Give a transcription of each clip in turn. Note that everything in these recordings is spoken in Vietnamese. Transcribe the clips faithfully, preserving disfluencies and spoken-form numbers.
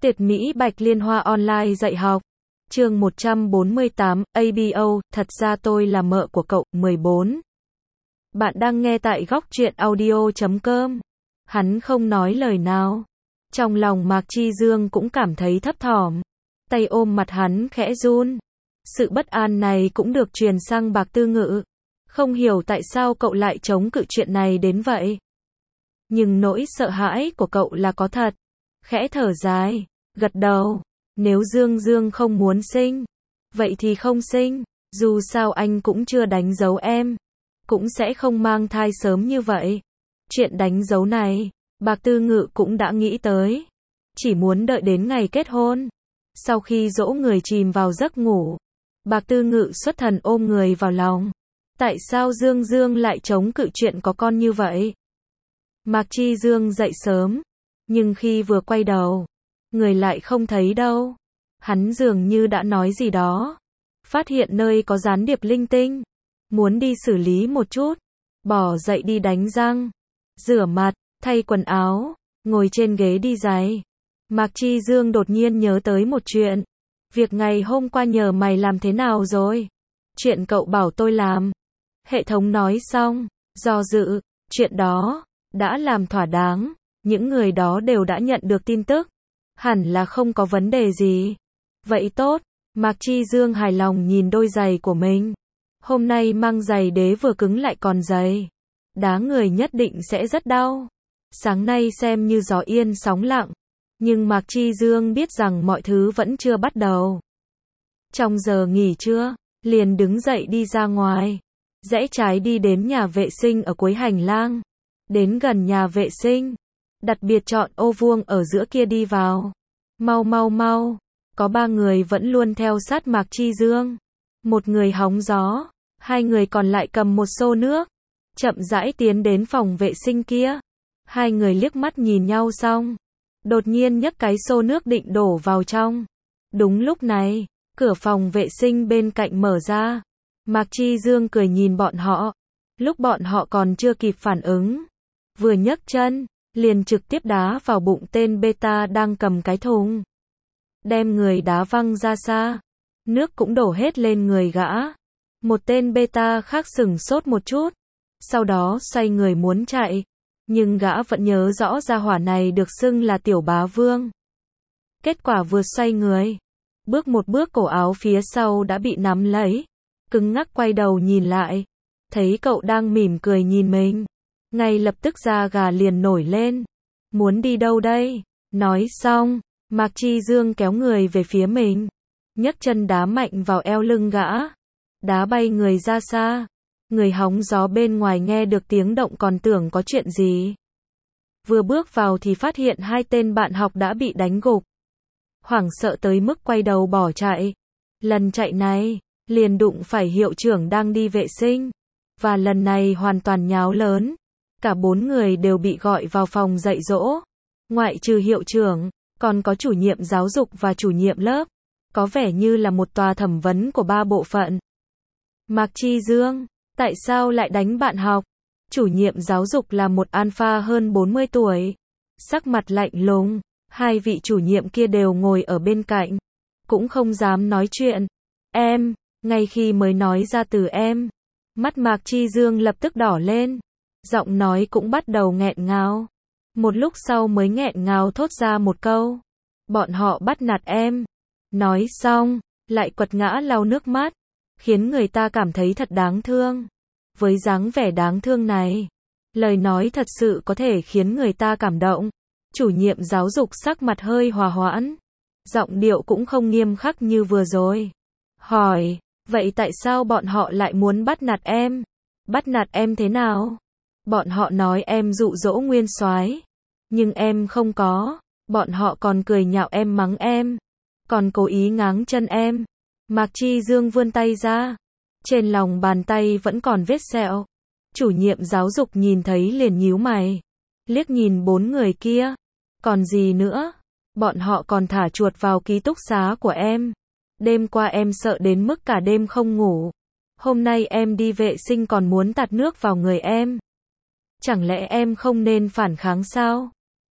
Tiệt Mỹ Bạch Liên Hoa online dạy học. Chương một trăm bốn mươi tám, a bê o, thật ra tôi là mợ của cậu, mười bốn. Bạn đang nghe tại góc truyện audio chấm com. Hắn không nói lời nào. Trong lòng Mạc Chi Dương cũng cảm thấy thấp thỏm. Tay ôm mặt hắn khẽ run. Sự bất an này cũng được truyền sang Bạc Tư Ngự. Không hiểu tại sao cậu lại chống cự chuyện này đến vậy. Nhưng nỗi sợ hãi của cậu là có thật. Khẽ thở dài, gật đầu. Nếu Dương Dương không muốn sinh, vậy thì không sinh. Dù sao anh cũng chưa đánh dấu em, cũng sẽ không mang thai sớm như vậy. Chuyện đánh dấu này, Bạc Tư Ngự cũng đã nghĩ tới. Chỉ muốn đợi đến ngày kết hôn. Sau khi dỗ người chìm vào giấc ngủ, Bạc Tư Ngự xuất thần ôm người vào lòng. Tại sao Dương Dương lại chống cự chuyện có con như vậy? Mạc Chi Dương dậy sớm, nhưng khi vừa quay đầu, người lại không thấy đâu. Hắn dường như đã nói gì đó. Phát hiện nơi có gián điệp linh tinh. Muốn đi xử lý một chút. Bỏ dậy đi đánh răng, rửa mặt, thay quần áo, ngồi trên ghế đi giày. Mạc Chi Dương đột nhiên nhớ tới một chuyện. Việc ngày hôm qua nhờ mày làm thế nào rồi? Chuyện cậu bảo tôi làm. Hệ thống nói xong, do dự, chuyện đó đã làm thỏa đáng. Những người đó đều đã nhận được tin tức. Hẳn là không có vấn đề gì. Vậy tốt, Mạc Chi Dương hài lòng nhìn đôi giày của mình. Hôm nay mang giày đế vừa cứng lại còn dày. Đá người nhất định sẽ rất đau. Sáng nay xem như gió yên sóng lặng. Nhưng Mạc Chi Dương biết rằng mọi thứ vẫn chưa bắt đầu. Trong giờ nghỉ trưa, liền đứng dậy đi ra ngoài. Rẽ trái đi đến nhà vệ sinh ở cuối hành lang. Đến gần nhà vệ sinh, đặc biệt chọn ô vuông ở giữa kia đi vào. Mau mau mau, có ba người vẫn luôn theo sát Mạc Chi Dương. Một người hóng gió, hai người còn lại cầm một xô nước. Chậm rãi tiến đến phòng vệ sinh kia. Hai người liếc mắt nhìn nhau xong, đột nhiên nhấc cái xô nước định đổ vào trong. Đúng lúc này, cửa phòng vệ sinh bên cạnh mở ra. Mạc Chi Dương cười nhìn bọn họ. Lúc bọn họ còn chưa kịp phản ứng, vừa nhấc chân, liền trực tiếp đá vào bụng tên beta đang cầm cái thùng. Đem người đá văng ra xa. Nước cũng đổ hết lên người gã. Một tên beta khác sửng sốt một chút. Sau đó xoay người muốn chạy. Nhưng gã vẫn nhớ rõ gia hỏa này được xưng là tiểu bá vương. Kết quả vừa xoay người, bước một bước cổ áo phía sau đã bị nắm lấy. Cứng ngắc quay đầu nhìn lại. Thấy cậu đang mỉm cười nhìn mình. Ngay lập tức da gà liền nổi lên. Muốn đi đâu đây? Nói xong, Mạc Chi Dương kéo người về phía mình. Nhấc chân đá mạnh vào eo lưng gã. Đá bay người ra xa. Người hóng gió bên ngoài nghe được tiếng động còn tưởng có chuyện gì. Vừa bước vào thì phát hiện hai tên bạn học đã bị đánh gục. Hoảng sợ tới mức quay đầu bỏ chạy. Lần chạy này, liền đụng phải hiệu trưởng đang đi vệ sinh. Và lần này hoàn toàn nháo lớn. Cả bốn người đều bị gọi vào phòng dạy dỗ. Ngoại trừ hiệu trưởng, còn có chủ nhiệm giáo dục và chủ nhiệm lớp. Có vẻ như là một tòa thẩm vấn của ba bộ phận. Mạc Chi Dương, tại sao lại đánh bạn học? Chủ nhiệm giáo dục là một alpha hơn bốn mươi tuổi. Sắc mặt lạnh lùng. Hai vị chủ nhiệm kia đều ngồi ở bên cạnh. Cũng không dám nói chuyện. Em, ngay khi mới nói ra từ em, mắt Mạc Chi Dương lập tức đỏ lên. Giọng nói cũng bắt đầu nghẹn ngào. Một lúc sau mới nghẹn ngào thốt ra một câu. Bọn họ bắt nạt em. Nói xong, lại quật ngã lau nước mắt. Khiến người ta cảm thấy thật đáng thương. Với dáng vẻ đáng thương này, lời nói thật sự có thể khiến người ta cảm động. Chủ nhiệm giáo dục sắc mặt hơi hòa hoãn. Giọng điệu cũng không nghiêm khắc như vừa rồi. Hỏi, vậy tại sao bọn họ lại muốn bắt nạt em? Bắt nạt em thế nào? Bọn họ nói em dụ dỗ Nguyên Soái, nhưng em không có. Bọn họ còn cười nhạo em, mắng em, còn cố ý ngáng chân em. Mạc Chi Dương vươn tay ra. Trên lòng bàn tay vẫn còn vết sẹo. Chủ nhiệm giáo dục nhìn thấy liền nhíu mày. Liếc nhìn bốn người kia. Còn gì nữa? Bọn họ còn thả chuột vào ký túc xá của em. Đêm qua em sợ đến mức cả đêm không ngủ. Hôm nay em đi vệ sinh còn muốn tạt nước vào người em. Chẳng lẽ em không nên phản kháng sao?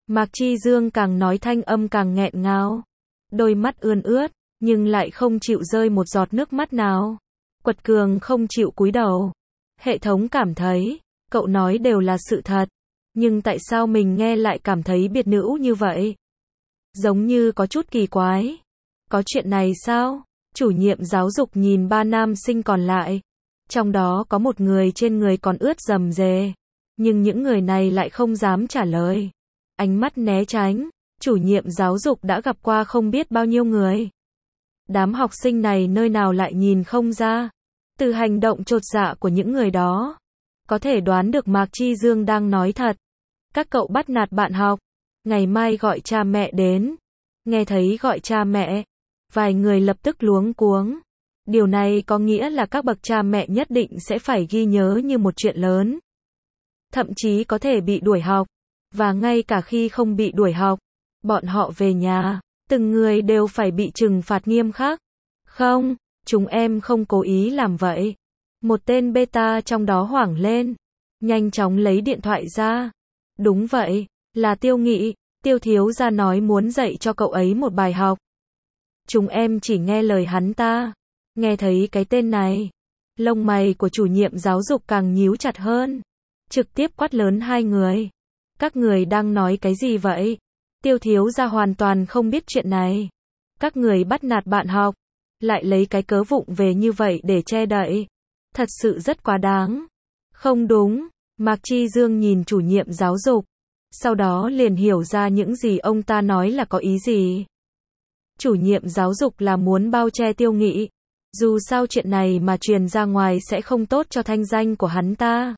Mạc Chi Dương càng nói thanh âm càng nghẹn ngào. Đôi mắt ươn ướt, nhưng lại không chịu rơi một giọt nước mắt nào. Quật cường không chịu cúi đầu. Hệ thống cảm thấy, cậu nói đều là sự thật. Nhưng tại sao mình nghe lại cảm thấy biệt nữ như vậy? Giống như có chút kỳ quái. Có chuyện này sao? Chủ nhiệm giáo dục nhìn ba nam sinh còn lại. Trong đó có một người trên người còn ướt rầm rề. Nhưng những người này lại không dám trả lời. Ánh mắt né tránh. Chủ nhiệm giáo dục đã gặp qua không biết bao nhiêu người. Đám học sinh này nơi nào lại nhìn không ra. Từ hành động chột dạ của những người đó, có thể đoán được Mạc Chi Dương đang nói thật. Các cậu bắt nạt bạn học. Ngày mai gọi cha mẹ đến. Nghe thấy gọi cha mẹ, vài người lập tức luống cuống. Điều này có nghĩa là các bậc cha mẹ nhất định sẽ phải ghi nhớ như một chuyện lớn. Thậm chí có thể bị đuổi học. Và ngay cả khi không bị đuổi học, bọn họ về nhà, từng người đều phải bị trừng phạt nghiêm khắc. Không, chúng em không cố ý làm vậy. Một tên beta trong đó hoảng lên. Nhanh chóng lấy điện thoại ra. Đúng vậy, là Tiêu Nghị. Tiêu thiếu gia nói muốn dạy cho cậu ấy một bài học. Chúng em chỉ nghe lời hắn ta. Nghe thấy cái tên này, lông mày của chủ nhiệm giáo dục càng nhíu chặt hơn. Trực tiếp quát lớn hai người. Các người đang nói cái gì vậy? Tiêu thiếu gia hoàn toàn không biết chuyện này. Các người bắt nạt bạn học, lại lấy cái cớ vụng về như vậy để che đậy. Thật sự rất quá đáng. Không đúng. Mạc Chi Dương nhìn chủ nhiệm giáo dục. Sau đó liền hiểu ra những gì ông ta nói là có ý gì. Chủ nhiệm giáo dục là muốn bao che Tiêu Nghị. Dù sao chuyện này mà truyền ra ngoài sẽ không tốt cho thanh danh của hắn ta.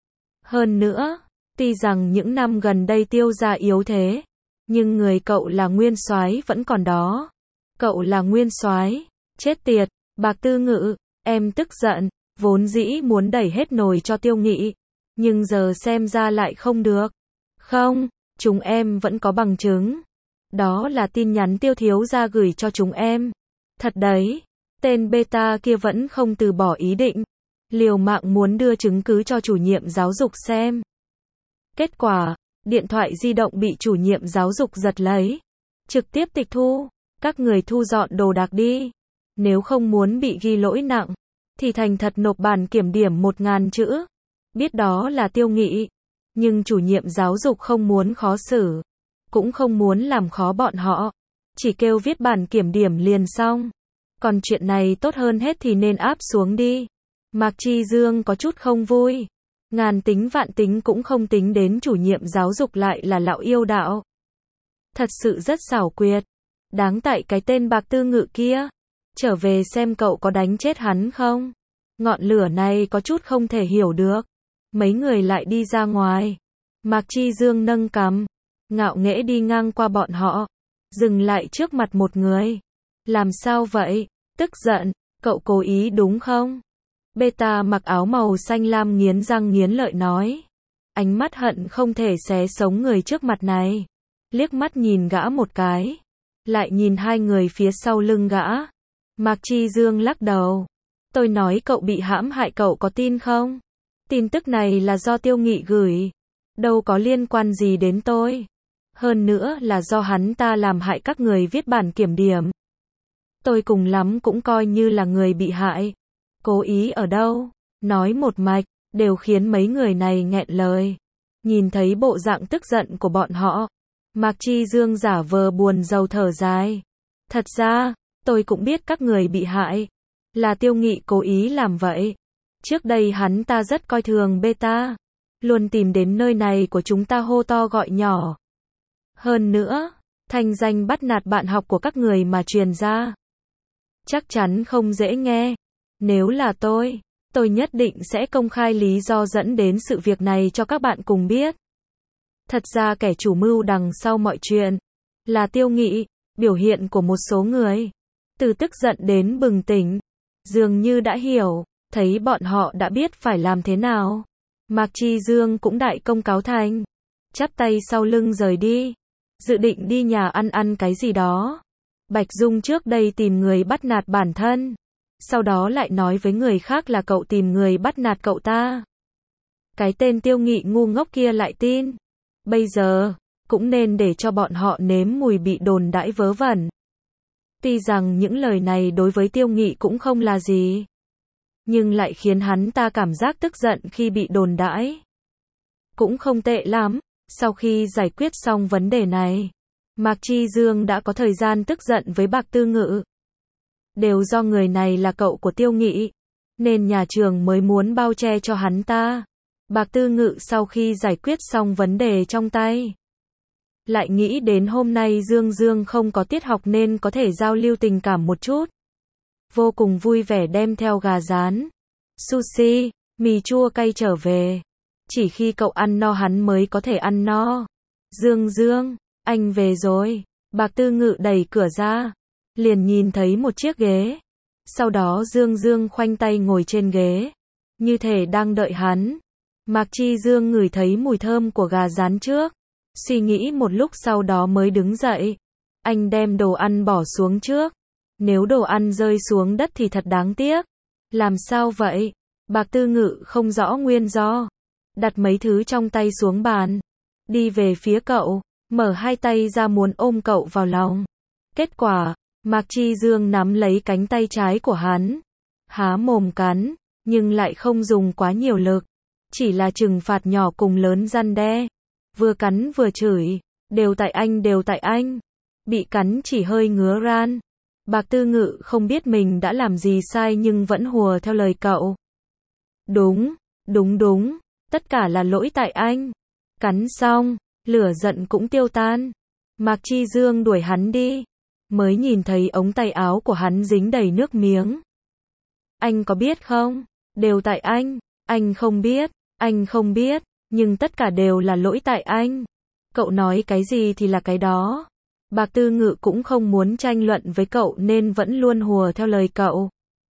Hơn nữa, tuy rằng những năm gần đây Tiêu gia yếu thế, nhưng người cậu là nguyên soái vẫn còn đó. Cậu là nguyên soái, chết tiệt, Bạc Tư Ngự, em tức giận, vốn dĩ muốn đẩy hết nồi cho Tiêu Nghị, nhưng giờ xem ra lại không được. Không, chúng em vẫn có bằng chứng. Đó là tin nhắn Tiêu thiếu gia gửi cho chúng em. Thật đấy, tên beta kia vẫn không từ bỏ ý định. Liều mạng muốn đưa chứng cứ cho chủ nhiệm giáo dục xem. Kết quả, điện thoại di động bị chủ nhiệm giáo dục giật lấy. Trực tiếp tịch thu. Các người thu dọn đồ đạc đi. Nếu không muốn bị ghi lỗi nặng, thì thành thật nộp bản kiểm điểm một ngàn chữ. Biết đó là Tiêu Nghị. Nhưng chủ nhiệm giáo dục không muốn khó xử. Cũng không muốn làm khó bọn họ. Chỉ kêu viết bản kiểm điểm liền xong. Còn chuyện này tốt hơn hết thì nên áp xuống đi. Mạc Chi Dương có chút không vui. Ngàn tính vạn tính cũng không tính đến chủ nhiệm giáo dục lại là lão yêu đạo. Thật sự rất xảo quyệt. Đáng tại cái tên Bạc Tư Ngự kia. Trở về xem cậu có đánh chết hắn không. Ngọn lửa này có chút không thể hiểu được. Mấy người lại đi ra ngoài. Mạc Chi Dương nâng cằm, ngạo nghễ đi ngang qua bọn họ. Dừng lại trước mặt một người. Làm sao vậy? Tức giận, cậu cố ý đúng không? Beta mặc áo màu xanh lam nghiến răng nghiến lợi nói. Ánh mắt hận không thể xé sống người trước mặt này. Liếc mắt nhìn gã một cái. Lại nhìn hai người phía sau lưng gã. Mạc Chi Dương lắc đầu. Tôi nói cậu bị hãm hại, cậu có tin không? Tin tức này là do Tiêu Nghị gửi. Đâu có liên quan gì đến tôi. Hơn nữa là do hắn ta làm hại các người viết bản kiểm điểm. Tôi cùng lắm cũng coi như là người bị hại. Cố ý ở đâu? Nói một mạch, đều khiến mấy người này nghẹn lời. Nhìn thấy bộ dạng tức giận của bọn họ, Mạc Chi Dương giả vờ buồn rầu thở dài. Thật ra, tôi cũng biết các người bị hại. Là Tiêu Nghị cố ý làm vậy. Trước đây hắn ta rất coi thường beta. Luôn tìm đến nơi này của chúng ta hô to gọi nhỏ. Hơn nữa, thanh danh bắt nạt bạn học của các người mà truyền ra. Chắc chắn không dễ nghe. Nếu là tôi, tôi nhất định sẽ công khai lý do dẫn đến sự việc này cho các bạn cùng biết. Thật ra kẻ chủ mưu đằng sau mọi chuyện là Tiêu Nghị. Biểu hiện của một số người, từ tức giận đến bừng tỉnh, dường như đã hiểu, thấy bọn họ đã biết phải làm thế nào. Mạc Chi Dương cũng đại công cáo thành, chắp tay sau lưng rời đi, dự định đi nhà ăn ăn cái gì đó. Bạch Dung trước đây tìm người bắt nạt bản thân, sau đó lại nói với người khác là cậu tìm người bắt nạt cậu ta. Cái tên Tiêu Nghị ngu ngốc kia lại tin. Bây giờ, cũng nên để cho bọn họ nếm mùi bị đồn đãi vớ vẩn. Tuy rằng những lời này đối với Tiêu Nghị cũng không là gì, nhưng lại khiến hắn ta cảm giác tức giận khi bị đồn đãi. Cũng không tệ lắm, sau khi giải quyết xong vấn đề này, Mạc Chi Dương đã có thời gian tức giận với Bạc Tư Ngự. Đều do người này là cậu của Tiêu Nghị, nên nhà trường mới muốn bao che cho hắn ta. Bạc Tư Ngự sau khi giải quyết xong vấn đề trong tay, lại nghĩ đến hôm nay Dương Dương không có tiết học nên có thể giao lưu tình cảm một chút. Vô cùng vui vẻ đem theo gà rán, sushi, mì chua cay trở về. Chỉ khi cậu ăn no hắn mới có thể ăn no. Dương Dương, anh về rồi. Bạc Tư Ngự đẩy cửa ra, liền nhìn thấy một chiếc ghế. Sau đó Dương Dương khoanh tay ngồi trên ghế, như thể đang đợi hắn. Mạc Chi Dương ngửi thấy mùi thơm của gà rán trước, suy nghĩ một lúc sau đó mới đứng dậy. Anh đem đồ ăn bỏ xuống trước. Nếu đồ ăn rơi xuống đất thì thật đáng tiếc. Làm sao vậy? Bạc Tư Ngự không rõ nguyên do. Đặt mấy thứ trong tay xuống bàn, đi về phía cậu, mở hai tay ra muốn ôm cậu vào lòng. Kết quả, Mạc Chi Dương nắm lấy cánh tay trái của hắn, há mồm cắn, nhưng lại không dùng quá nhiều lực. Chỉ là trừng phạt nhỏ cùng lớn răn đe. Vừa cắn vừa chửi, đều tại anh, đều tại anh. Bị cắn chỉ hơi ngứa ran. Bạc Tư Ngự không biết mình đã làm gì sai nhưng vẫn hùa theo lời cậu. Đúng, đúng đúng, tất cả là lỗi tại anh. Cắn xong, lửa giận cũng tiêu tan. Mạc Chi Dương đuổi hắn đi, mới nhìn thấy ống tay áo của hắn dính đầy nước miếng. Anh có biết không? Đều tại anh. Anh không biết, anh không biết, nhưng tất cả đều là lỗi tại anh. Cậu nói cái gì thì là cái đó. Bạc Tư Ngự cũng không muốn tranh luận với cậu nên vẫn luôn hùa theo lời cậu.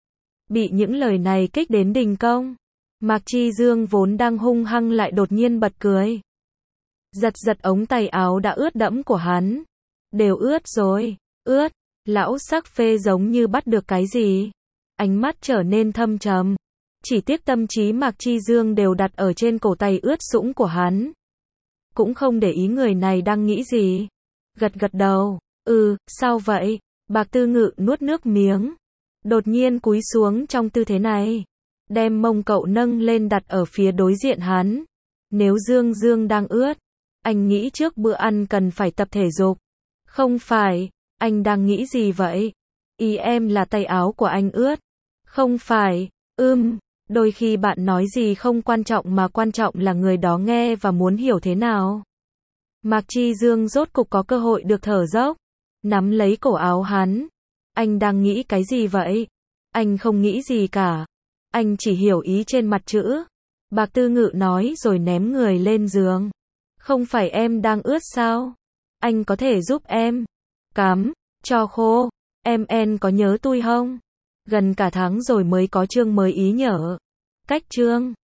Bị những lời này kích đến đình công, Mạc Chi Dương vốn đang hung hăng lại đột nhiên bật cười. Giật giật ống tay áo đã ướt đẫm của hắn. Đều ướt rồi, ướt. Lão sắc phê giống như bắt được cái gì. Ánh mắt trở nên thâm trầm. Chỉ tiếc tâm trí Mạc Chi Dương đều đặt ở trên cổ tay ướt sũng của hắn. Cũng không để ý người này đang nghĩ gì. Gật gật đầu, ừ, sao vậy? Bạc Tư Ngự nuốt nước miếng, đột nhiên cúi xuống trong tư thế này, đem mông cậu nâng lên đặt ở phía đối diện hắn. Nếu Dương Dương đang ướt, anh nghĩ trước bữa ăn cần phải tập thể dục. Không phải, anh đang nghĩ gì vậy? Ý em là tay áo của anh ướt. Không phải, ưm, đôi khi bạn nói gì không quan trọng mà quan trọng là người đó nghe và muốn hiểu thế nào. Mạc Chi Dương rốt cục có cơ hội được thở dốc, nắm lấy cổ áo hắn. Anh đang nghĩ cái gì vậy? Anh không nghĩ gì cả. Anh chỉ hiểu ý trên mặt chữ. Bạc Tư Ngự nói rồi ném người lên giường. Không phải em đang ướt sao? Anh có thể giúp em cắm cho khô. Em en có nhớ tôi không? Gần cả tháng rồi mới có chương mới ý nhở. Cách chương